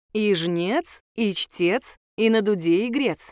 И жнец, и чтец, и на дуде игрец.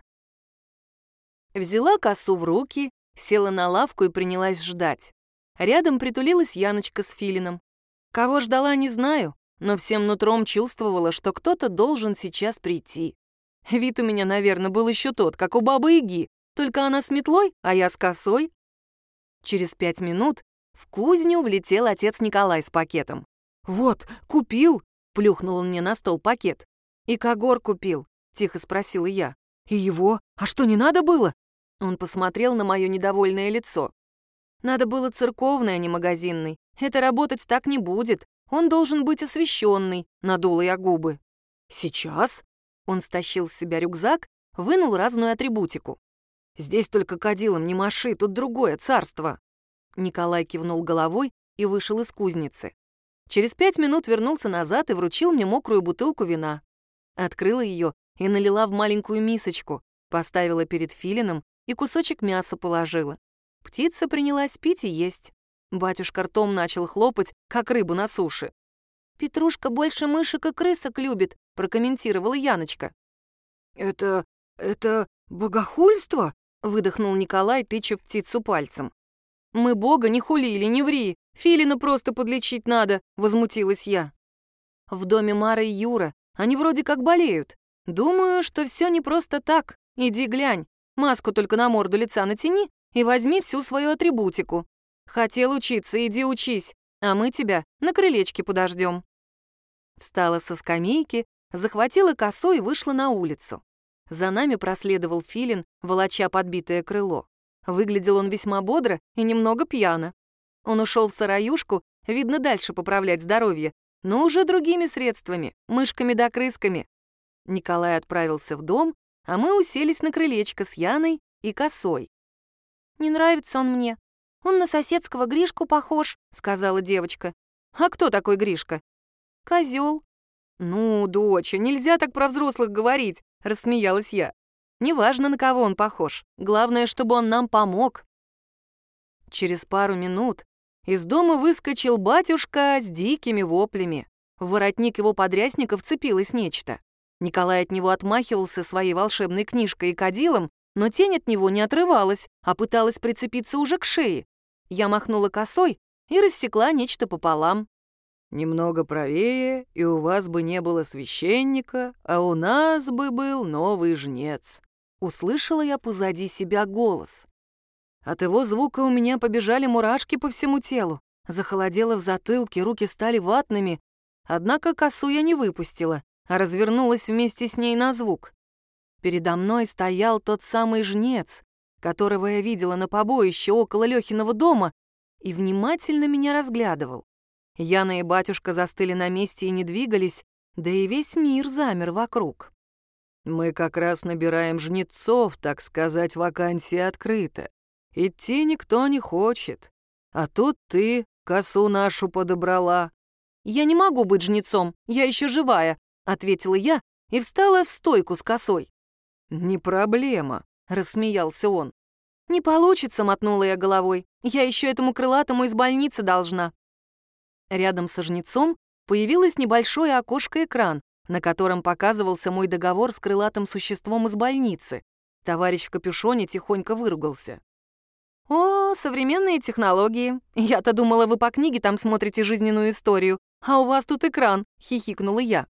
Взяла косу в руки, села на лавку и принялась ждать. Рядом притулилась Яночка с Филином. Кого ждала, не знаю, но всем нутром чувствовала, что кто-то должен сейчас прийти. Вид у меня, наверное, был еще тот, как у бабы-яги, только она с метлой, а я с косой. Через 5 минут в кузню влетел отец Николай с пакетом. «Вот, купил!» — плюхнул он мне на стол пакет. «И когор купил?» — тихо спросила я. «И его? А что, не надо было?» Он посмотрел на мое недовольное лицо. «Надо было церковный, а не магазинный. Это работать так не будет. Он должен быть освященный», — надула я губы. «Сейчас?» Он стащил с себя рюкзак, вынул разную атрибутику. «Здесь только кадилом не маши, тут другое царство». Николай кивнул головой и вышел из кузницы. Через 5 минут вернулся назад и вручил мне мокрую бутылку вина. Открыла ее и налила в маленькую мисочку, поставила перед Филином и кусочек мяса положила. Птица принялась пить и есть. Батюшка ртом начал хлопать, как рыбу на суше. «Петрушка больше мышек и крысок любит», — прокомментировала Яночка. «Это богохульство?» — выдохнул Николай, тыча в птицу пальцем. «Мы Бога не хулили, не ври. Филина просто подлечить надо», — возмутилась я. «В доме Мара и Юра. Они вроде как болеют. Думаю, что все не просто так. Иди глянь. Маску только на морду лица натяни и возьми всю свою атрибутику. Хотел учиться, иди учись, а мы тебя на крылечке подождем». Встала со скамейки, захватила косу и вышла на улицу. За нами проследовал Филин, волоча подбитое крыло. Выглядел он весьма бодро и немного пьяно. Он ушел в сыроюшку, видно, дальше поправлять здоровье, но уже другими средствами, мышками да крысками. Николай отправился в дом, а мы уселись на крылечко с Яной и косой. «Не нравится он мне. Он на соседского Гришку похож», — сказала девочка. «А кто такой Гришка?» «Козёл». «Ну, доча, нельзя так про взрослых говорить», — рассмеялась я. «Неважно, на кого он похож. Главное, чтобы он нам помог». Через пару минут из дома выскочил батюшка с дикими воплями. В воротник его подрясника вцепилось нечто. Николай от него отмахивался своей волшебной книжкой и кадилом, но тень от него не отрывалась, а пыталась прицепиться уже к шее. Я махнула косой и рассекла нечто пополам. «Немного правее, и у вас бы не было священника, а у нас бы был новый жнец», — услышала я позади себя голос. От его звука у меня побежали мурашки по всему телу, захолодело в затылке, руки стали ватными, однако косу я не выпустила, а развернулась вместе с ней на звук. Передо мной стоял тот самый жнец, которого я видела на побоище около Лёхиного дома, и внимательно меня разглядывал. Яна и батюшка застыли на месте и не двигались, да и весь мир замер вокруг. «Мы как раз набираем жнецов, так сказать, вакансия открыта. Идти никто не хочет. А тут ты косу нашу подобрала». «Я не могу быть жнецом, я еще живая», — ответила я и встала в стойку с косой. «Не проблема», — рассмеялся он. «Не получится», — мотнула я головой. «Я еще этому крылатому из больницы должна». Рядом со жнецом появилось небольшое окошко-экран, на котором показывался мой договор с крылатым существом из больницы. Товарищ в капюшоне тихонько выругался. «О, современные технологии. Я-то думала, вы по книге там смотрите жизненную историю, а у вас тут экран», — хихикнула я.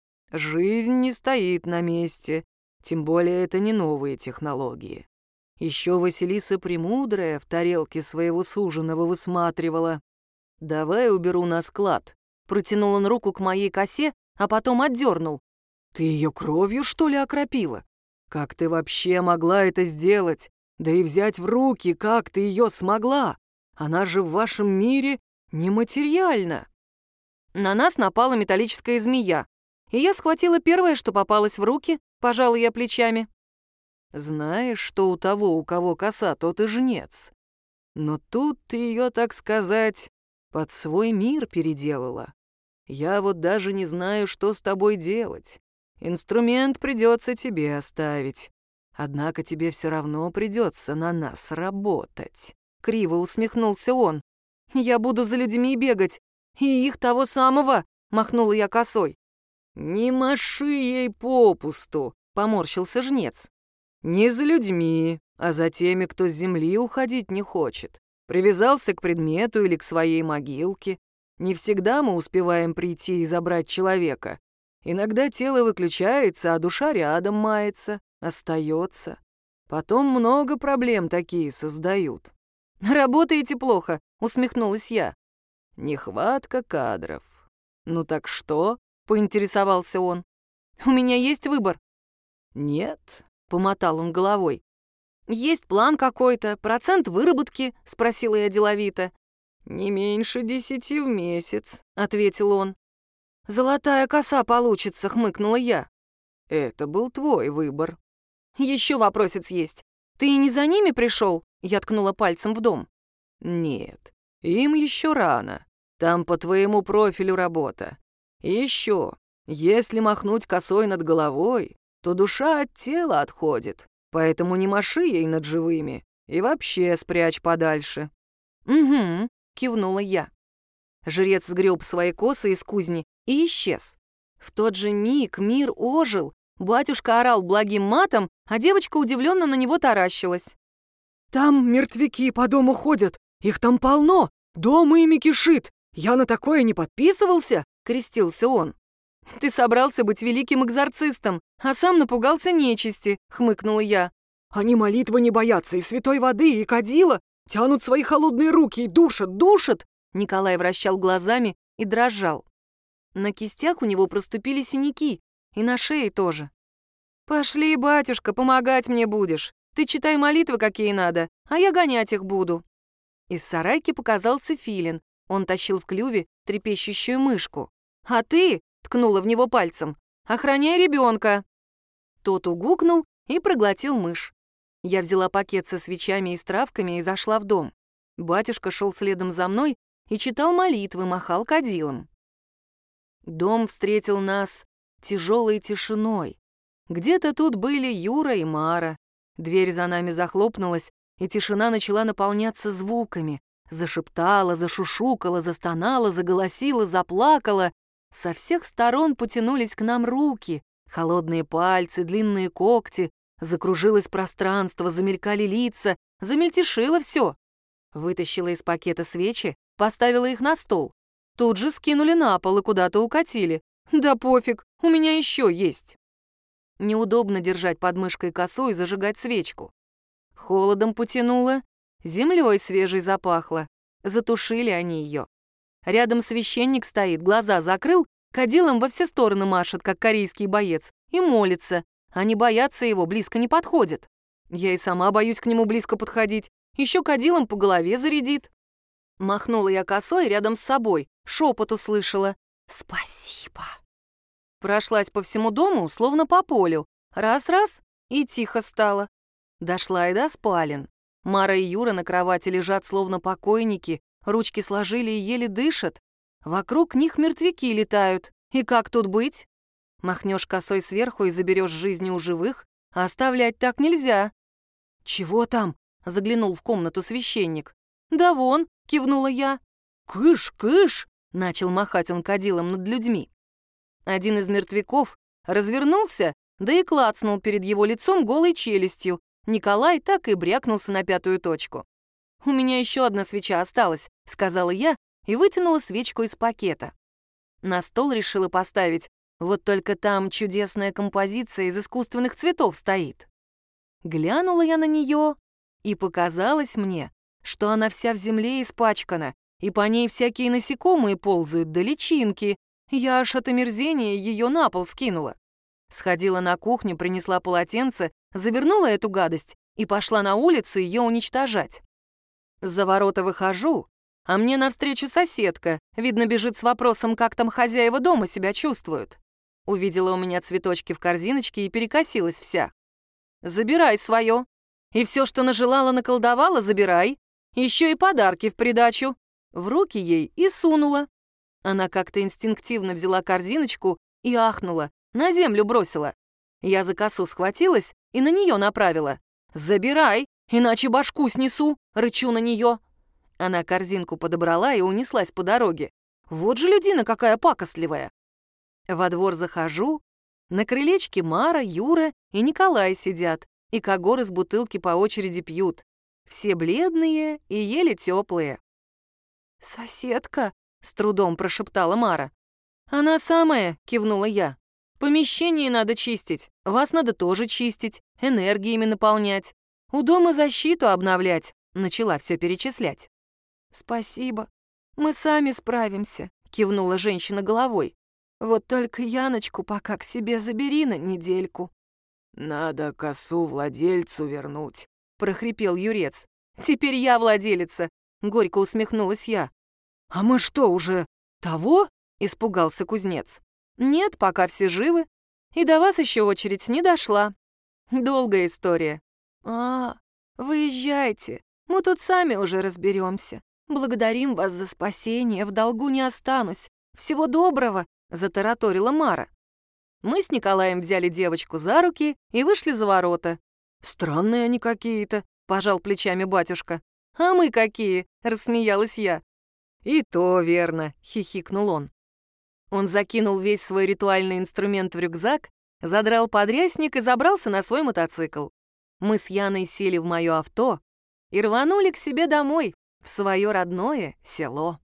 «Жизнь не стоит на месте, тем более это не новые технологии. Еще Василиса Премудрая в тарелке своего суженого высматривала. Давай уберу на склад». Протянул он руку к моей косе, а потом отдернул. «Ты ее кровью, что ли, окропила? Как ты вообще могла это сделать? Да и взять в руки, как ты ее смогла? Она же в вашем мире нематериальна». На нас напала металлическая змея, и я схватила первое, что попалось в руки, пожала я плечами. «Знаешь, что у того, у кого коса, тот и жнец. Но тут ты ее, так сказать, под свой мир переделала. Я вот даже не знаю, что с тобой делать. Инструмент придется тебе оставить. Однако тебе все равно придется на нас работать». Криво усмехнулся он. «Я буду за людьми бегать, и их того самого», — махнула я косой. «Не маши ей попусту», — поморщился жнец. «Не за людьми, а за теми, кто с земли уходить не хочет. Привязался к предмету или к своей могилке. Не всегда мы успеваем прийти и забрать человека. Иногда тело выключается, а душа рядом мается, остается. Потом много проблем такие создают». «Работаете плохо», — усмехнулась я. «Нехватка кадров». «Ну так что?» — поинтересовался он. «У меня есть выбор». «Нет», — помотал он головой. «Есть план какой-то, процент выработки?» — спросила я деловито. «Не меньше 10 в месяц», — ответил он. «Золотая коса получится», — хмыкнула я. «Это был твой выбор». «Еще вопросец есть. Ты не за ними пришел?» — я ткнула пальцем в дом. «Нет, им еще рано. Там по твоему профилю работа. И еще, если махнуть косой над головой, то душа от тела отходит, поэтому не маши ей над живыми и вообще спрячь подальше». «Угу», — кивнула я. Жрец сгреб свои косы из кузни и исчез. В тот же миг мир ожил, батюшка орал благим матом, а девочка удивленно на него таращилась. «Там мертвяки по дому ходят, их там полно, дом ими кишит. Я на такое не подписывался», — крестился он. «Ты собрался быть великим экзорцистом, а сам напугался нечисти», — хмыкнула я. «Они молитвы не боятся, и святой воды, и кадила, тянут свои холодные руки и душат». Николай вращал глазами и дрожал. На кистях у него проступили синяки, и на шее тоже. «Пошли, батюшка, помогать мне будешь. Ты читай молитвы, какие надо, а я гонять их буду». Из сарайки показался филин. Он тащил в клюве трепещущую мышку. «А ты», — ткнула в него пальцем, — «охраняй ребенка». Тот угукнул и проглотил мышь. Я взяла пакет со свечами и с травками и зашла в дом. Батюшка шел следом за мной и читал молитвы, махал кадилом. Дом встретил нас тяжелой тишиной. Где-то тут были Юра и Мара. Дверь за нами захлопнулась, и тишина начала наполняться звуками. Зашептала, зашушукала, застонала, заголосила, заплакала. Со всех сторон потянулись к нам руки, холодные пальцы, длинные когти. Закружилось пространство, замелькали лица, замельтешило все. Вытащила из пакета свечи, поставила их на стол. Тут же скинули на пол и куда-то укатили. Да пофиг, у меня еще есть. Неудобно держать под мышкой косу и зажигать свечку. Холодом потянуло, землей свежей запахло. Затушили они ее. Рядом священник стоит, глаза закрыл, кадилом во все стороны машет, как корейский боец, и молится. Они боятся его, близко не подходят. Я и сама боюсь к нему близко подходить. Еще кадилом по голове зарядит. Махнула я косой рядом с собой, шепот услышала. «Спасибо». Прошлась по всему дому, словно по полю. Раз-раз, и тихо стало. Дошла и до спален. Мара и Юра на кровати лежат, словно покойники, ручки сложили и еле дышат. Вокруг них мертвяки летают. И как тут быть? Махнешь косой сверху и заберешь жизни у живых, а оставлять так нельзя. «Чего там?» — заглянул в комнату священник. «Да вон», — кивнула я. «Кыш, кыш!» — начал махать он кадилом над людьми. Один из мертвяков развернулся, да и клацнул перед его лицом голой челюстью. Николай так и брякнулся на пятую точку. «У меня еще одна свеча осталась», — сказала я и вытянула свечку из пакета. На стол решила поставить, вот только там чудесная композиция из искусственных цветов стоит. Глянула я на нее, и показалось мне, что она вся в земле испачкана, и по ней всякие насекомые ползают до личинки. Я аж от омерзения ее на пол скинула. Сходила на кухню, принесла полотенце, завернула эту гадость и пошла на улицу ее уничтожать. За ворота выхожу, а мне навстречу соседка, видно, бежит с вопросом, как там хозяева дома себя чувствуют. Увидела у меня цветочки в корзиночке и перекосилась вся. «Забирай свое. И все, что нажелала, наколдовала, забирай. Еще и подарки в придачу». В руки ей и сунула. Она как-то инстинктивно взяла корзиночку и ахнула, на землю бросила. Я за косу схватилась и на нее направила. «Забирай, иначе башку снесу», — рычу на нее. Она корзинку подобрала и унеслась по дороге. Вот же людина какая пакостливая. Во двор захожу, на крылечке Мара, Юра и Николай сидят, и когор из бутылки по очереди пьют. Все бледные и еле теплые. «Соседка», — с трудом прошептала Мара. «Она самая», — кивнула я. «Помещение надо чистить, вас надо тоже чистить, энергиями наполнять, у дома защиту обновлять», — начала все перечислять. «Спасибо, мы сами справимся», — кивнула женщина головой. «Вот только Яночку пока к себе забери на недельку». «Надо косу владельцу вернуть», — прохрипел Юрец. «Теперь я владелица», — горько усмехнулась я. «А мы что, уже того?» — испугался кузнец. «Нет, пока все живы. И до вас еще очередь не дошла. Долгая история». Выезжайте. Мы тут сами уже разберемся. Благодарим вас за спасение, в долгу не останусь. Всего доброго», — затараторила Мара. Мы с Николаем взяли девочку за руки и вышли за ворота. «Странные они какие-то», — пожал плечами батюшка. «А мы какие?» — рассмеялась я. «И то верно», — хихикнул он. Он закинул весь свой ритуальный инструмент в рюкзак, задрал подрясник и забрался на свой мотоцикл. Мы с Яной сели в мое авто и рванули к себе домой, в свое родное село.